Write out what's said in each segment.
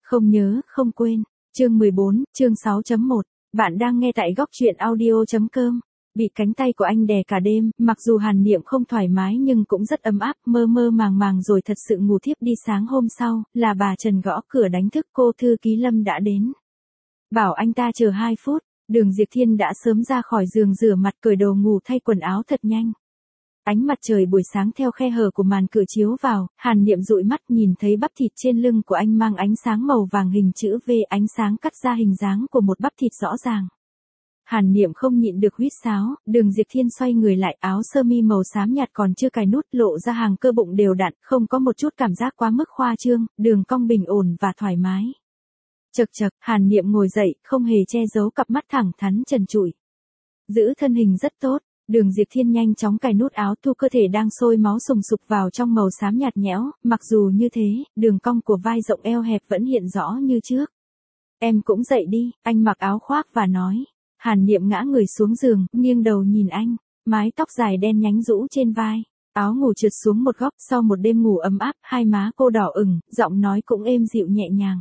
Không nhớ, không quên. Chương 14, chương 6.1. Bạn đang nghe tại góc truyện audio.com. Bị cánh tay của anh đè cả đêm, mặc dù Hàn Niệm không thoải mái nhưng cũng rất ấm áp, mơ mơ màng màng rồi thật sự ngủ thiếp đi. Sáng hôm sau, là bà Trần gõ cửa đánh thức cô. Thư ký Lâm đã đến. Bảo anh ta chờ 2 phút, Đường Diệp Thiên đã sớm ra khỏi giường rửa mặt cởi đồ ngủ thay quần áo thật nhanh. Ánh mặt trời buổi sáng theo khe hở của màn cửa chiếu vào, Hàn Niệm dụi mắt nhìn thấy bắp thịt trên lưng của anh mang ánh sáng màu vàng hình chữ V, ánh sáng cắt ra hình dáng của một bắp thịt rõ ràng. Hàn Niệm không nhịn được huýt sáo, Đường Diệp Thiên xoay người lại, áo sơ mi màu xám nhạt còn chưa cài nút, lộ ra hàng cơ bụng đều đặn, không có một chút cảm giác quá mức khoa trương, đường cong bình ổn và thoải mái. Chậc chậc, Hàn Niệm ngồi dậy, không hề che giấu cặp mắt thẳng thắn trần trụi. Giữ thân hình rất tốt. Đường Diệp Thiên nhanh chóng cài nút áo, thu cơ thể đang sôi máu sùng sục vào trong màu xám nhạt nhẽo, mặc dù như thế, đường cong của vai rộng eo hẹp vẫn hiện rõ như trước. Em cũng dậy đi, anh mặc áo khoác và nói. Hàn Niệm ngã người xuống giường, nghiêng đầu nhìn anh, mái tóc dài đen nhánh rũ trên vai, áo ngủ trượt xuống một góc. Sau một đêm ngủ ấm áp, hai má cô đỏ ửng, giọng nói cũng êm dịu nhẹ nhàng.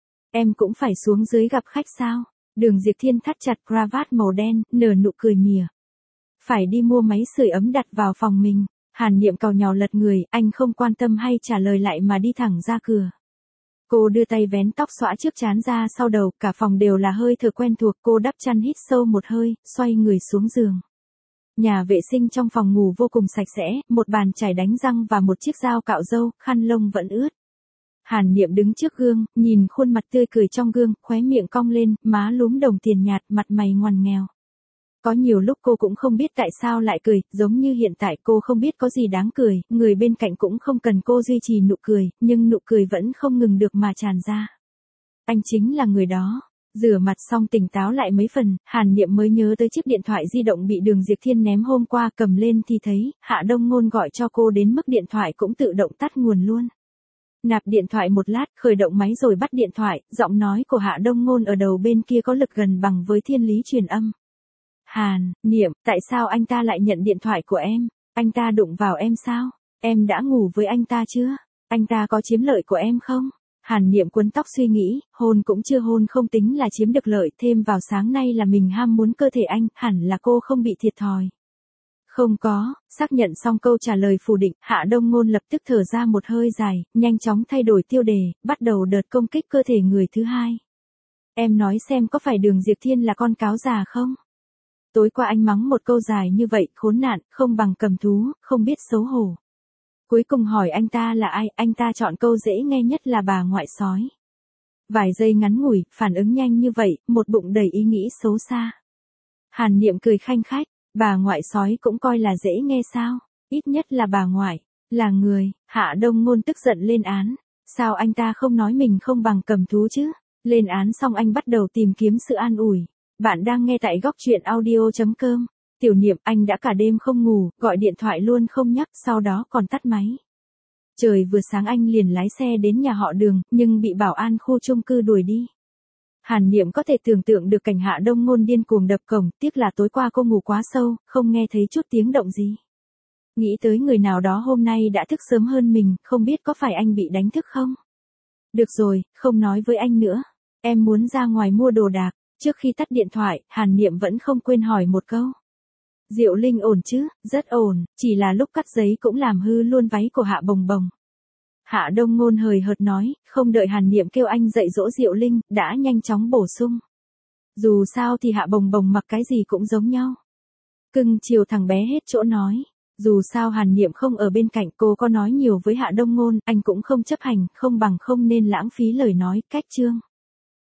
Em cũng phải xuống dưới gặp khách sao? Đường Diệp Thiên thắt chặt cravat màu đen, nở nụ cười mỉa. Phải đi mua máy sưởi ấm đặt vào phòng mình. Hàn Niệm càu nhàu lật người, anh không quan tâm hay trả lời lại mà đi thẳng ra cửa. Cô đưa tay vén tóc xõa trước trán ra sau đầu, cả phòng đều là hơi thở quen thuộc. Cô đắp chăn hít sâu một hơi, xoay người xuống giường. Nhà vệ sinh trong phòng ngủ vô cùng sạch sẽ, một bàn chải đánh răng và một chiếc dao cạo râu, khăn lông vẫn ướt. Hàn Niệm đứng trước gương, nhìn khuôn mặt tươi cười trong gương, khóe miệng cong lên, má lúm đồng tiền nhạt, mặt mày ngoằn nghèo. Có nhiều lúc cô cũng không biết tại sao lại cười, giống như hiện tại cô không biết có gì đáng cười, người bên cạnh cũng không cần cô duy trì nụ cười, nhưng nụ cười vẫn không ngừng được mà tràn ra. Anh chính là người đó. Rửa mặt xong tỉnh táo lại mấy phần, Hàn Niệm mới nhớ tới chiếc điện thoại di động bị Đường Diệp Thiên ném hôm qua, cầm lên thì thấy, Hạ Đông Ngôn gọi cho cô đến mức điện thoại cũng tự động tắt nguồn luôn. Nạp điện thoại một lát, khởi động máy rồi bắt điện thoại, giọng nói của Hạ Đông Ngôn ở đầu bên kia có lực gần bằng với thiên lý truyền âm. Hàn Niệm, tại sao anh ta lại nhận điện thoại của em? Anh ta đụng vào em sao? Em đã ngủ với anh ta chưa? Anh ta có chiếm lợi của em không? Hàn Niệm quấn tóc suy nghĩ, hôn cũng chưa hôn không tính là chiếm được lợi, thêm vào sáng nay là mình ham muốn cơ thể anh, hẳn là cô không bị thiệt thòi. Không có. Xác nhận xong câu trả lời phủ định, Hạ Đông Ngôn lập tức thở ra một hơi dài, nhanh chóng thay đổi tiêu đề, bắt đầu đợt công kích cơ thể người thứ hai. Em nói xem có phải Đường Diệp Thiên là con cáo già không? Tối qua anh mắng một câu dài như vậy, khốn nạn, không bằng cầm thú, không biết xấu hổ. Cuối cùng hỏi anh ta là ai, anh ta chọn câu dễ nghe nhất là bà ngoại sói. Vài giây ngắn ngủi, phản ứng nhanh như vậy, một bụng đầy ý nghĩ xấu xa. Hàn Niệm cười khanh khách, bà ngoại sói cũng coi là dễ nghe sao, ít nhất là bà ngoại, là người. Hạ Đông Ngôn tức giận lên án, sao anh ta không nói mình không bằng cầm thú chứ? Lên án xong anh bắt đầu tìm kiếm sự an ủi. Bạn đang nghe tại góc truyện audio.com. Tiểu Niệm, anh đã cả đêm không ngủ, gọi điện thoại luôn không nhắc, sau đó còn tắt máy. Trời vừa sáng anh liền lái xe đến nhà họ Đường, nhưng bị bảo an khu chung cư đuổi đi. Hàn Niệm có thể tưởng tượng được cảnh Hạ Đông Ngôn điên cuồng đập cổng, tiếc là tối qua cô ngủ quá sâu, không nghe thấy chút tiếng động gì. Nghĩ tới người nào đó hôm nay đã thức sớm hơn mình, không biết có phải anh bị đánh thức không? Được rồi, không nói với anh nữa. Em muốn ra ngoài mua đồ đạc. Trước khi tắt điện thoại, Hàn Niệm vẫn không quên hỏi một câu. Diệu Linh ổn chứ? Rất ổn, chỉ là lúc cắt giấy cũng làm hư luôn váy của Hạ Bồng Bồng. Hạ Đông Ngôn hời hợt nói, không đợi Hàn Niệm kêu anh dạy dỗ Diệu Linh, đã nhanh chóng bổ sung. Dù sao thì Hạ Bồng Bồng mặc cái gì cũng giống nhau. Cưng chiều thằng bé hết chỗ nói. Dù sao Hàn Niệm không ở bên cạnh, cô có nói nhiều với Hạ Đông Ngôn, anh cũng không chấp hành, không bằng không nên lãng phí lời nói, cách chương.